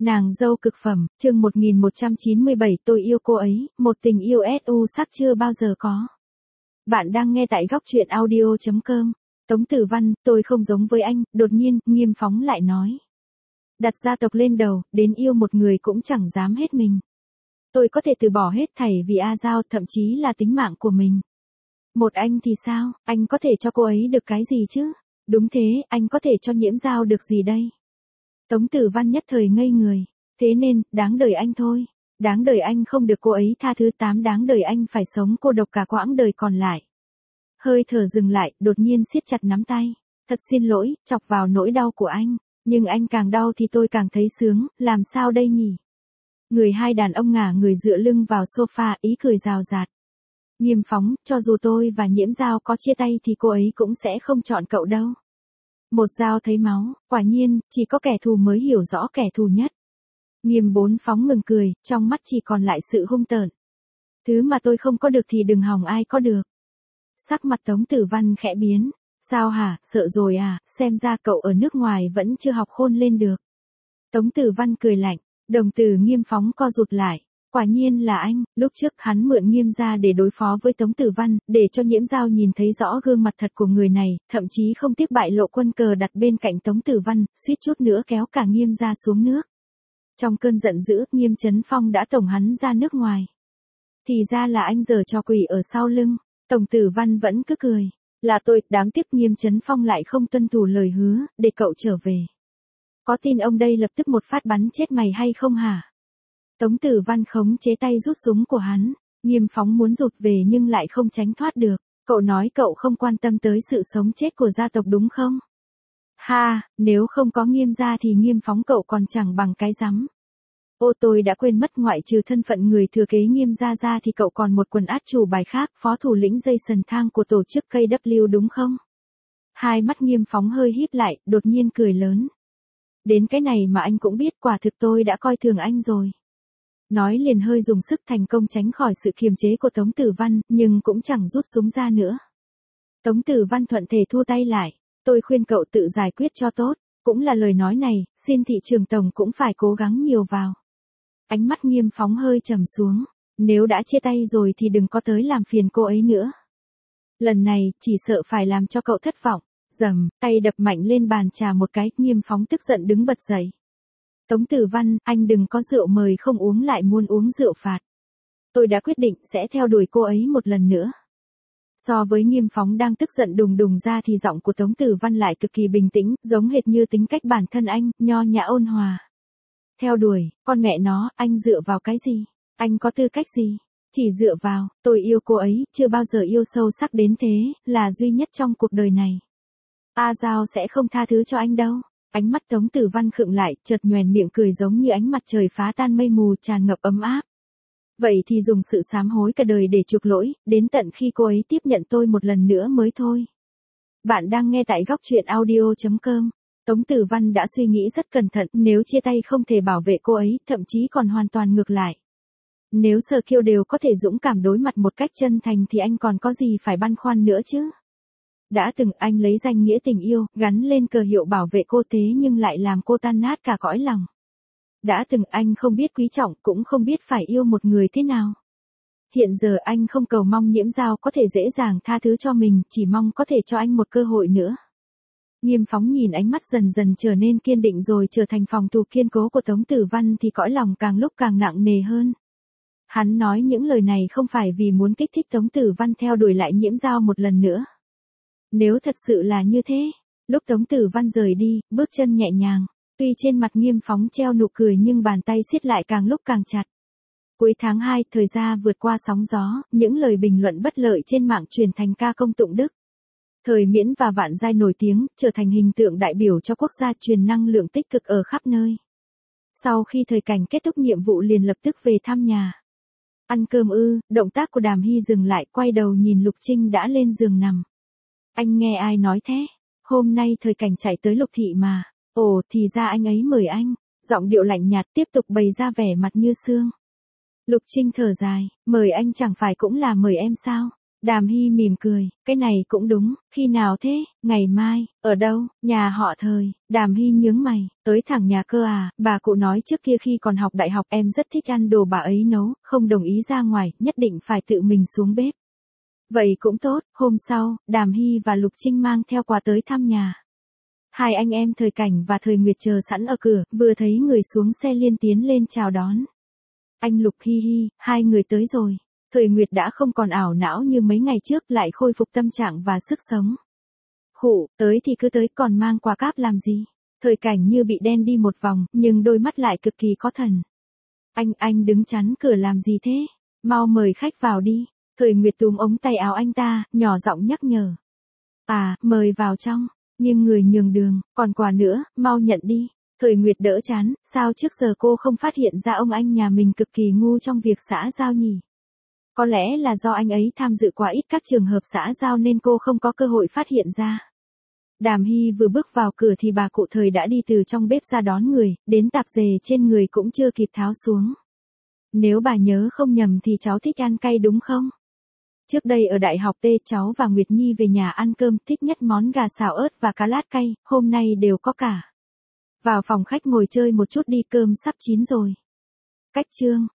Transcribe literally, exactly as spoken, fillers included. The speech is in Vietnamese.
Nàng dâu cực phẩm, chương một nghìn một trăm chín mươi bảy tôi yêu cô ấy, một tình yêu ét u sắc chưa bao giờ có. Bạn đang nghe tại góc truyện audio chấm com. Tống Tử Văn, tôi không giống với anh, đột nhiên, Nghiêm Phóng lại nói. Đặt gia tộc lên đầu, đến yêu một người cũng chẳng dám hết mình. Tôi có thể từ bỏ hết thảy vì A Giao, thậm chí là tính mạng của mình. Một anh thì sao, anh có thể cho cô ấy được cái gì chứ? Đúng thế, anh có thể cho Nhiễm Giao được gì đây? Tống Tử Văn nhất thời ngây người. Thế nên, đáng đời anh thôi. Đáng đời anh không được cô ấy tha thứ, tám đáng đời anh phải sống cô độc cả quãng đời còn lại. Hơi thở dừng lại, đột nhiên siết chặt nắm tay. Thật xin lỗi, chọc vào nỗi đau của anh. Nhưng anh càng đau thì tôi càng thấy sướng, làm sao đây nhỉ? Người hai đàn ông ngả người dựa lưng vào sofa, ý cười rào rạt. Nghiêm Phóng, cho dù tôi và Nhiễm Giao có chia tay thì cô ấy cũng sẽ không chọn cậu đâu. Một dao thấy máu, quả nhiên, chỉ có kẻ thù mới hiểu rõ kẻ thù nhất. Nghiêm Bốn Phóng ngừng cười, trong mắt chỉ còn lại sự hung tợn. Thứ mà tôi không có được thì đừng hòng ai có được. Sắc mặt Tống Tử Văn khẽ biến. Sao hả, sợ rồi à, xem ra cậu ở nước ngoài vẫn chưa học khôn lên được. Tống Tử Văn cười lạnh, đồng tử Nghiêm Phóng co rụt lại. Quả nhiên là anh, lúc trước hắn mượn Nghiêm gia để đối phó với Tống Tử Văn, để cho Nhiễm Giao nhìn thấy rõ gương mặt thật của người này, thậm chí không tiếc bại lộ quân cờ đặt bên cạnh Tống Tử Văn, suýt chút nữa kéo cả Nghiêm gia xuống nước. Trong cơn giận dữ, Nghiêm Chấn Phong đã tổng hắn ra nước ngoài. Thì ra là anh giở trò quỷ ở sau lưng, Tống Tử Văn vẫn cứ cười. Là tôi, đáng tiếc Nghiêm Chấn Phong lại không tuân thủ lời hứa, để cậu trở về. Có tin ông đây lập tức một phát bắn chết mày hay không hả? Tống Tử Văn khống chế tay rút súng của hắn, Nghiêm Phóng muốn rụt về nhưng lại không tránh thoát được. Cậu nói cậu không quan tâm tới sự sống chết của gia tộc đúng không? Ha, nếu không có Nghiêm gia thì Nghiêm Phóng cậu còn chẳng bằng cái rắm. Ô tôi đã quên mất, ngoại trừ thân phận người thừa kế Nghiêm gia ra thì cậu còn một quần át chủ bài khác, phó thủ lĩnh dây sần thang của tổ chức ca vê đúng không? Hai mắt Nghiêm Phóng hơi híp lại, đột nhiên cười lớn. Đến cái này mà anh cũng biết, quả thực tôi đã coi thường anh rồi. Nói liền hơi dùng sức, thành công tránh khỏi sự kiềm chế của Tống Tử Văn, nhưng cũng chẳng rút súng ra nữa. Tống Tử Văn thuận thể thua tay lại. Tôi khuyên cậu tự giải quyết cho tốt. Cũng là lời nói này, xin thị trường tổng cũng phải cố gắng nhiều vào. Ánh mắt Nghiêm Phóng hơi trầm xuống. Nếu đã chia tay rồi thì đừng có tới làm phiền cô ấy nữa. Lần này, chỉ sợ phải làm cho cậu thất vọng. Dầm, tay đập mạnh lên bàn trà một cái, Nghiêm Phóng tức giận đứng bật dậy. Tống Tử Văn, anh đừng có rượu mời không uống lại muốn uống rượu phạt. Tôi đã quyết định sẽ theo đuổi cô ấy một lần nữa. So với Nghiêm Phóng đang tức giận đùng đùng ra thì giọng của Tống Tử Văn lại cực kỳ bình tĩnh, giống hệt như tính cách bản thân anh, nho nhã ôn hòa. Theo đuổi, con mẹ nó, anh dựa vào cái gì? Anh có tư cách gì? Chỉ dựa vào, tôi yêu cô ấy, chưa bao giờ yêu sâu sắc đến thế, là duy nhất trong cuộc đời này. A Giao sẽ không tha thứ cho anh đâu. Ánh mắt Tống Tử Văn khựng lại, chợt nhoẻn miệng cười giống như ánh mặt trời phá tan mây mù, tràn ngập ấm áp. Vậy thì dùng sự sám hối cả đời để chuộc lỗi, đến tận khi cô ấy tiếp nhận tôi một lần nữa mới thôi. Bạn đang nghe tại góc truyện audio chấm com. Tống Tử Văn đã suy nghĩ rất cẩn thận, nếu chia tay không thể bảo vệ cô ấy, thậm chí còn hoàn toàn ngược lại. Nếu Sở Kiêu đều có thể dũng cảm đối mặt một cách chân thành thì anh còn có gì phải băn khoăn nữa chứ? Đã từng anh lấy danh nghĩa tình yêu, gắn lên cờ hiệu bảo vệ cô, thế nhưng lại làm cô tan nát cả cõi lòng. Đã từng anh không biết quý trọng, cũng không biết phải yêu một người thế nào. Hiện giờ anh không cầu mong Nhiễm Giao có thể dễ dàng tha thứ cho mình, chỉ mong có thể cho anh một cơ hội nữa. Nghiêm Phóng nhìn ánh mắt dần dần trở nên kiên định rồi trở thành phòng thủ kiên cố của Tống Tử Văn thì cõi lòng càng lúc càng nặng nề hơn. Hắn nói những lời này không phải vì muốn kích thích Tống Tử Văn theo đuổi lại Nhiễm Giao một lần nữa. Nếu thật sự là như thế, lúc Tống Tử Văn rời đi, bước chân nhẹ nhàng, tuy trên mặt Nghiêm Phóng treo nụ cười nhưng bàn tay siết lại càng lúc càng chặt. Cuối tháng hai, thời gian vượt qua sóng gió, những lời bình luận bất lợi trên mạng truyền thành ca công tụng đức. Thời Miễn và Vạn Giai nổi tiếng, trở thành hình tượng đại biểu cho quốc gia truyền năng lượng tích cực ở khắp nơi. Sau khi thời Cảnh kết thúc nhiệm vụ liền lập tức về thăm nhà. Ăn cơm ư, động tác của Đàm Hy dừng lại, quay đầu nhìn Lục Trinh đã lên giường nằm. Anh nghe ai nói thế? Hôm nay Thời Cảnh chạy tới Lục thị mà. Ồ, thì ra anh ấy mời anh. Giọng điệu lạnh nhạt tiếp tục bày ra vẻ mặt như xương. Lục Trinh thở dài, mời anh chẳng phải cũng là mời em sao? Đàm Hy mỉm cười, cái này cũng đúng, khi nào thế, ngày mai, ở đâu, nhà họ Thời, Đàm Hy nhướng mày, tới thẳng nhà cơ à, bà cụ nói trước kia khi còn học đại học em rất thích ăn đồ bà ấy nấu, không đồng ý ra ngoài, nhất định phải tự mình xuống bếp. Vậy cũng tốt, hôm sau, Đàm Hy và Lục Trinh mang theo quà tới thăm nhà. Hai anh em Thời Cảnh và Thời Nguyệt chờ sẵn ở cửa, vừa thấy người xuống xe liên tiến lên chào đón. Anh Lục hi hi, hai người tới rồi. Thời Nguyệt đã không còn ảo não như mấy ngày trước, lại khôi phục tâm trạng và sức sống. Khụ, tới thì cứ tới, còn mang quà cáp làm gì? Thời Cảnh như bị đen đi một vòng, nhưng đôi mắt lại cực kỳ có thần. Anh, anh đứng chắn cửa làm gì thế? Mau mời khách vào đi. Thời Nguyệt túm ống tay áo anh ta, nhỏ giọng nhắc nhở. À, mời vào trong. Nhưng người nhường đường, còn quà nữa, mau nhận đi. Thời Nguyệt đỡ chán, sao trước giờ cô không phát hiện ra ông anh nhà mình cực kỳ ngu trong việc xã giao nhỉ? Có lẽ là do anh ấy tham dự quá ít các trường hợp xã giao nên cô không có cơ hội phát hiện ra. Đàm Hy vừa bước vào cửa thì bà cụ Thời đã đi từ trong bếp ra đón người, đến tạp dề trên người cũng chưa kịp tháo xuống. Nếu bà nhớ không nhầm thì cháu thích ăn cay đúng không? Trước đây ở đại học T cháu và Nguyệt Nhi về nhà ăn cơm, thích nhất món gà xào ớt và cá lát cay, hôm nay đều có cả. Vào phòng khách ngồi chơi một chút đi, cơm sắp chín rồi. Cách chương